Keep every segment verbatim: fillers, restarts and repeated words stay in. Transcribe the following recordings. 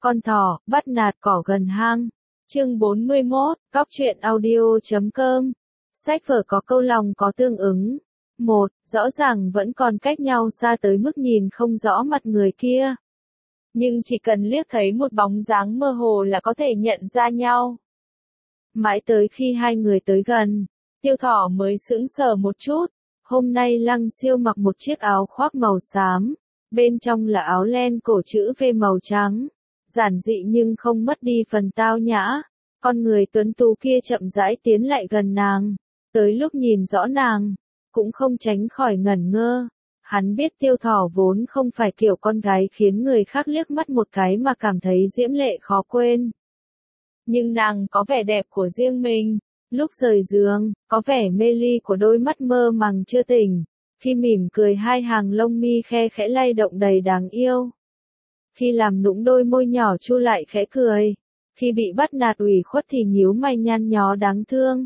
Con thỏ, bắt nạt cỏ gần hang. Chương bốn mươi mốt, cóc truyện audio chấm com. Sách vở có câu lòng có tương ứng. Một, rõ ràng vẫn còn cách nhau xa tới mức nhìn không rõ mặt người kia. Nhưng chỉ cần liếc thấy một bóng dáng mơ hồ là có thể nhận ra nhau. Mãi tới khi hai người tới gần, Tiêu Thỏ mới sững sờ một chút. Hôm nay Lăng Siêu mặc một chiếc áo khoác màu xám, bên trong là áo len cổ chữ V màu trắng. Giản dị nhưng không mất đi phần tao nhã. Con người tuấn tú kia chậm rãi tiến lại gần nàng. Tới lúc nhìn rõ nàng, cũng không tránh khỏi ngẩn ngơ. Hắn biết Tiêu Thỏ vốn không phải kiểu con gái khiến người khác liếc mắt một cái mà cảm thấy diễm lệ khó quên. Nhưng nàng có vẻ đẹp của riêng mình. Lúc rời giường, có vẻ mê ly của đôi mắt mơ màng chưa tỉnh. Khi mỉm cười hai hàng lông mi khe khẽ lay động đầy đáng yêu. Khi làm nũng đôi môi nhỏ chu lại khẽ cười. Khi bị bắt nạt ủy khuất thì nhíu mày nhăn nhó đáng thương.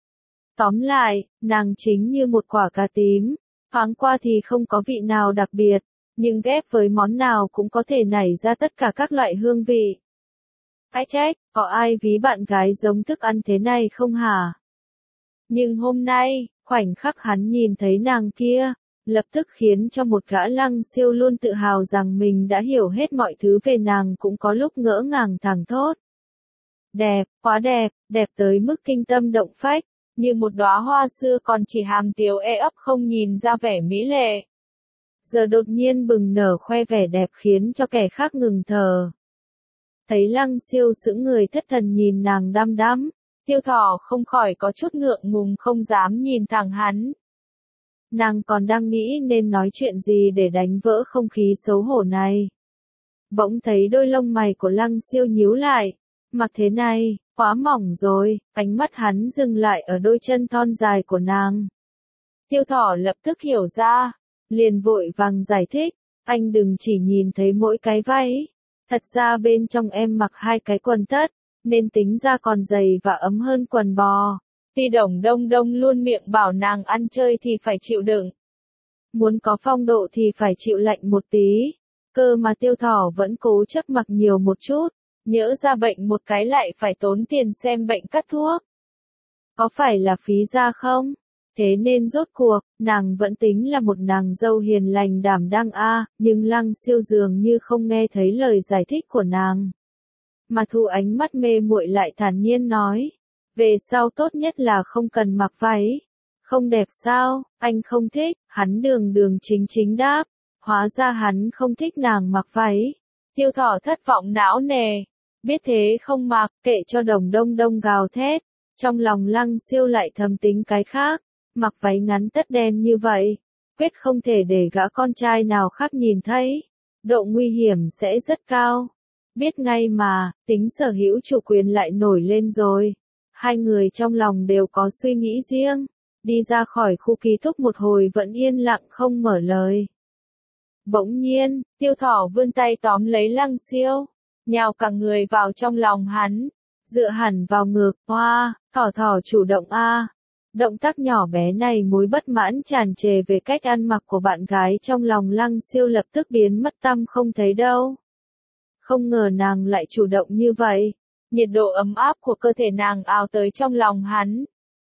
Tóm lại, nàng chính như một quả cà tím. Thoáng qua thì không có vị nào đặc biệt, nhưng ghép với món nào cũng có thể nảy ra tất cả các loại hương vị. Ách trách, có ai ví bạn gái giống thức ăn thế này không hả? Nhưng hôm nay, khoảnh khắc hắn nhìn thấy nàng kia, lập tức khiến cho một gã Lăng Siêu luôn tự hào rằng mình đã hiểu hết mọi thứ về nàng cũng có lúc ngỡ ngàng thẳng thốt. Đẹp, quá đẹp, đẹp tới mức kinh tâm động phách, như một đóa hoa xưa còn chỉ hàm tiếu e ấp không nhìn ra vẻ mỹ lệ. Giờ đột nhiên bừng nở khoe vẻ đẹp khiến cho kẻ khác ngừng thở. Thấy Lăng Siêu sững người thất thần nhìn nàng đăm đăm, Tiêu Thỏ không khỏi có chút ngượng ngùng không dám nhìn thẳng hắn. Nàng còn đang nghĩ nên nói chuyện gì để đánh vỡ không khí xấu hổ này. Bỗng thấy đôi lông mày của Lăng Siêu nhíu lại, mặc thế này, quá mỏng rồi, ánh mắt hắn dừng lại ở đôi chân thon dài của nàng. Tiêu Thỏ lập tức hiểu ra, liền vội vàng giải thích, anh đừng chỉ nhìn thấy mỗi cái váy. Thật ra bên trong em mặc hai cái quần tất, nên tính ra còn dày và ấm hơn quần bò. Tuy Đồng Đông Đông luôn miệng bảo nàng ăn chơi thì phải chịu đựng. Muốn có phong độ thì phải chịu lạnh một tí. Cơ mà Tiêu Thỏ vẫn cố chấp mặc nhiều một chút. Nhỡ ra bệnh một cái lại phải tốn tiền xem bệnh cắt thuốc. Có phải là phí ra không? Thế nên rốt cuộc, nàng vẫn tính là một nàng dâu hiền lành đảm đang a, nhưng Lăng Siêu dường như không nghe thấy lời giải thích của nàng. Mà thu ánh mắt mê muội lại thản nhiên nói, về sau tốt nhất là không cần mặc váy. Không đẹp sao, anh không thích, hắn đường đường chính chính đáp, hóa ra hắn không thích nàng mặc váy. Tiêu Thỏ thất vọng não nề, biết thế không mặc, kệ cho Đồng Đông Đông gào thét. Trong lòng Lăng Siêu lại thầm tính cái khác. Mặc váy ngắn tất đen như vậy, quyết không thể để gã con trai nào khác nhìn thấy. Độ nguy hiểm sẽ rất cao. Biết ngay mà, tính sở hữu chủ quyền lại nổi lên rồi. Hai người trong lòng đều có suy nghĩ riêng. Đi ra khỏi khu ký túc một hồi vẫn yên lặng không mở lời. Bỗng nhiên, Tiêu Thỏ vươn tay tóm lấy Lăng Siêu, nhào cả người vào trong lòng hắn, dựa hẳn vào ngực. Hoa, Thỏ Thỏ chủ động a. Động tác nhỏ bé này mối bất mãn tràn trề về cách ăn mặc của bạn gái trong lòng Lăng Siêu lập tức biến mất tăm không thấy đâu. Không ngờ nàng lại chủ động như vậy. Nhiệt độ ấm áp của cơ thể nàng ào tới trong lòng hắn.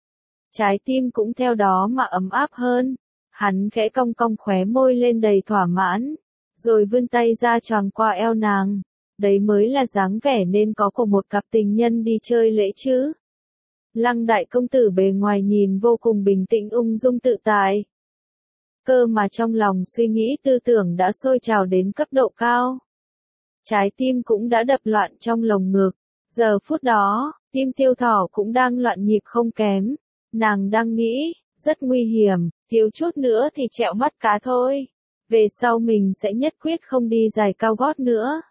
Trái tim cũng theo đó mà ấm áp hơn. Hắn khẽ cong cong khóe môi lên đầy thỏa mãn. Rồi vươn tay ra choàng qua eo nàng. Đấy mới là dáng vẻ nên có của một cặp tình nhân đi chơi lễ chứ. Lăng đại công tử bề ngoài nhìn vô cùng bình tĩnh ung dung tự tại. Cơ mà trong lòng suy nghĩ tư tưởng đã sôi trào đến cấp độ cao. Trái tim cũng đã đập loạn trong lồng ngực. Giờ phút đó, tim Tiêu Thỏ cũng đang loạn nhịp không kém. Nàng đang nghĩ, rất nguy hiểm, thiếu chút nữa thì trẹo mắt cá thôi. Về sau mình sẽ nhất quyết không đi giày cao gót nữa.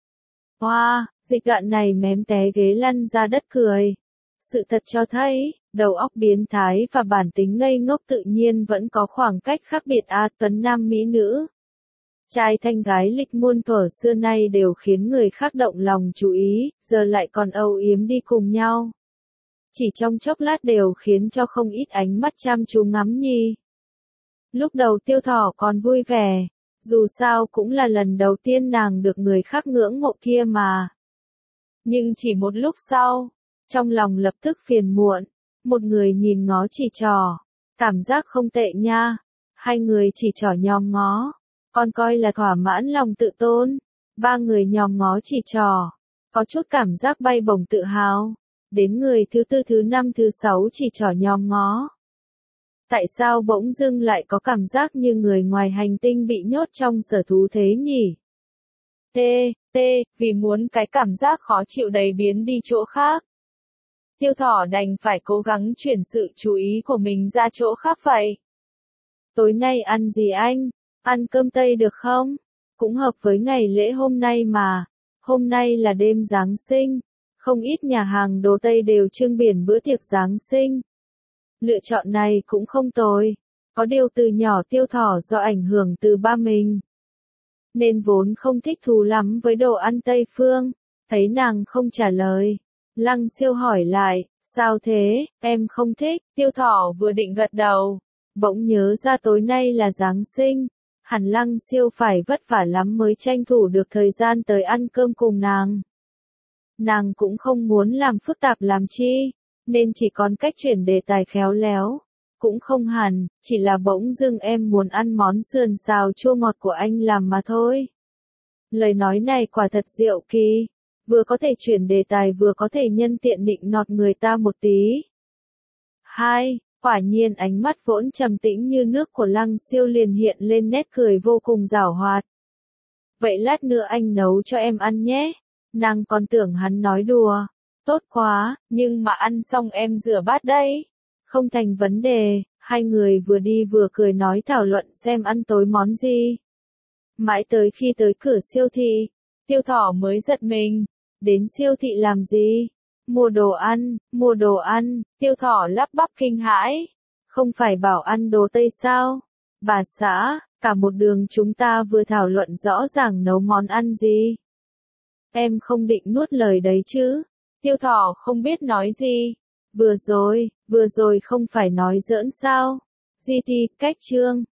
Hoa, wow, dịch đoạn này mém té ghế lăn ra đất cười. Sự thật cho thấy, đầu óc biến thái và bản tính ngây ngốc tự nhiên vẫn có khoảng cách khác biệt a tuấn nam mỹ nữ. Trai thanh gái lịch muôn thuở xưa nay đều khiến người khác động lòng chú ý, giờ lại còn âu yếm đi cùng nhau. Chỉ trong chốc lát đều khiến cho không ít ánh mắt chăm chú ngắm nhi. Lúc đầu Tiêu Thỏ còn vui vẻ, Dù sao cũng là lần đầu tiên nàng được người khác ngưỡng mộ kia mà. Nhưng chỉ một lúc sau, trong lòng lập tức phiền muộn, một người nhìn ngó chỉ trỏ, cảm giác không tệ nha, hai người chỉ trỏ nhòm ngó, còn coi là thỏa mãn lòng tự tôn, ba người nhòm ngó chỉ trỏ, có chút cảm giác bay bổng tự hào, đến người thứ tư thứ năm thứ sáu chỉ trỏ nhòm ngó. Tại sao bỗng dưng lại có cảm giác như người ngoài hành tinh bị nhốt trong sở thú thế nhỉ? T, T, vì muốn cái cảm giác khó chịu đấy biến đi chỗ khác. Tiêu Thỏ đành phải cố gắng chuyển sự chú ý của mình ra chỗ khác vậy. Tối nay ăn gì anh? Ăn cơm Tây được không? Cũng hợp với ngày lễ hôm nay mà. Hôm nay là đêm Giáng sinh. Không ít nhà hàng đồ Tây đều trưng biển bữa tiệc Giáng sinh. Lựa chọn này cũng không tồi. Có điều từ nhỏ Tiêu Thỏ do ảnh hưởng từ ba mình, nên vốn không thích thú lắm với đồ ăn Tây phương. Thấy nàng không trả lời, Lăng Siêu hỏi lại, sao thế, em không thích? Tiêu Thỏ vừa định gật đầu, bỗng nhớ ra tối nay là Giáng sinh, hẳn Lăng Siêu phải vất vả lắm mới tranh thủ được thời gian tới ăn cơm cùng nàng. Nàng cũng không muốn làm phức tạp làm chi, nên chỉ còn cách chuyển đề tài khéo léo. Cũng không hẳn, chỉ là bỗng dưng em muốn ăn món sườn xào chua ngọt của anh làm mà thôi. Lời nói này quả thật diệu kỳ, vừa có thể chuyển đề tài vừa có thể nhân tiện nịnh nọt người ta một tí. Hai, quả nhiên ánh mắt vốn trầm tĩnh như nước của Lăng Siêu liền hiện lên nét cười vô cùng giảo hoạt. Vậy lát nữa anh nấu cho em ăn nhé. Nàng còn tưởng hắn nói đùa. Tốt quá, nhưng mà ăn xong em rửa bát đấy. Không thành vấn đề, hai người vừa đi vừa cười nói thảo luận xem ăn tối món gì. Mãi tới khi tới cửa siêu thị, Tiêu Thỏ mới giật mình. Đến siêu thị làm gì? Mua đồ ăn, mua đồ ăn, Tiêu Thỏ lắp bắp kinh hãi. Không phải bảo ăn đồ Tây sao? Bà xã, cả một đường chúng ta vừa thảo luận rõ ràng nấu món ăn gì. Em không định nuốt lời đấy chứ? Tiêu Thỏ không biết nói gì. Vừa rồi, vừa rồi không phải nói giỡn sao? Di thì, cách chương.